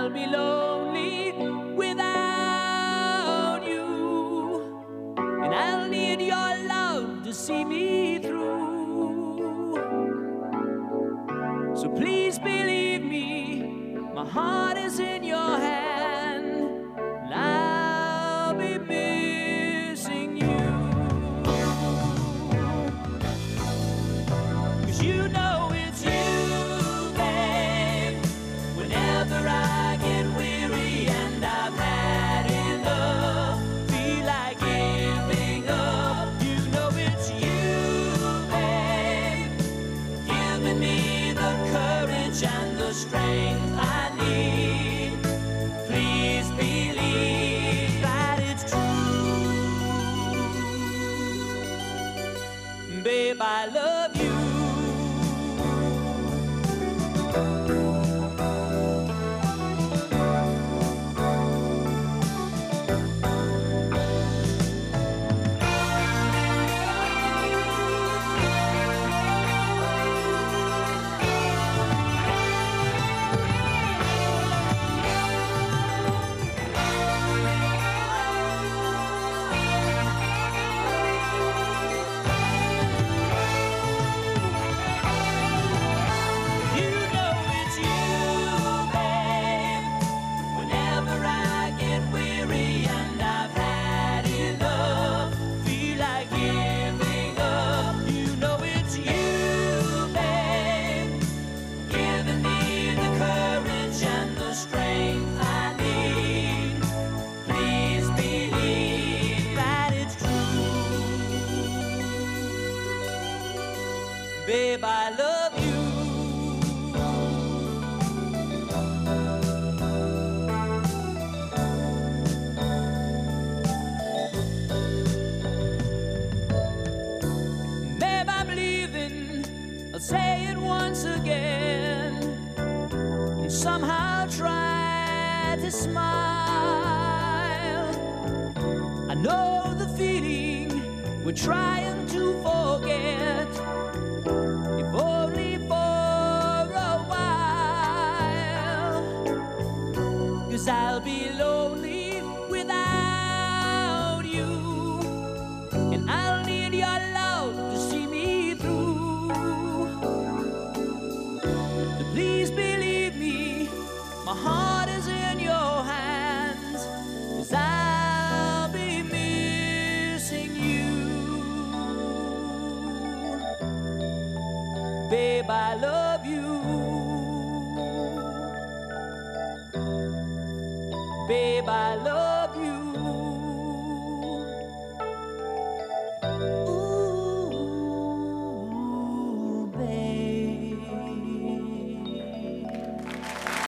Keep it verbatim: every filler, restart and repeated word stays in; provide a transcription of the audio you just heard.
I'll be lonely without you, and I'll need your love to see me through. So please believe me, my heart is in your hand, and I'll be missing you. 'Cause you know it's you, babe. Whenever I get weary and I've had enough, feel like giving up, you know it's you, babe, giving me the courage and the strength I need. Please believe that it's true. Babe, I love you. Babe, I love you. Babe, I'm leaving. I'll say it once again, and somehow try to smile. I know the feeling we're trying to forget, if only for a while. 'Cause I'll be lonely without you, and I'll need your love to see me through. So please believe me, my heart is in your hands, 'cause I'll be missing you. Babe, I love you. Babe, I love you.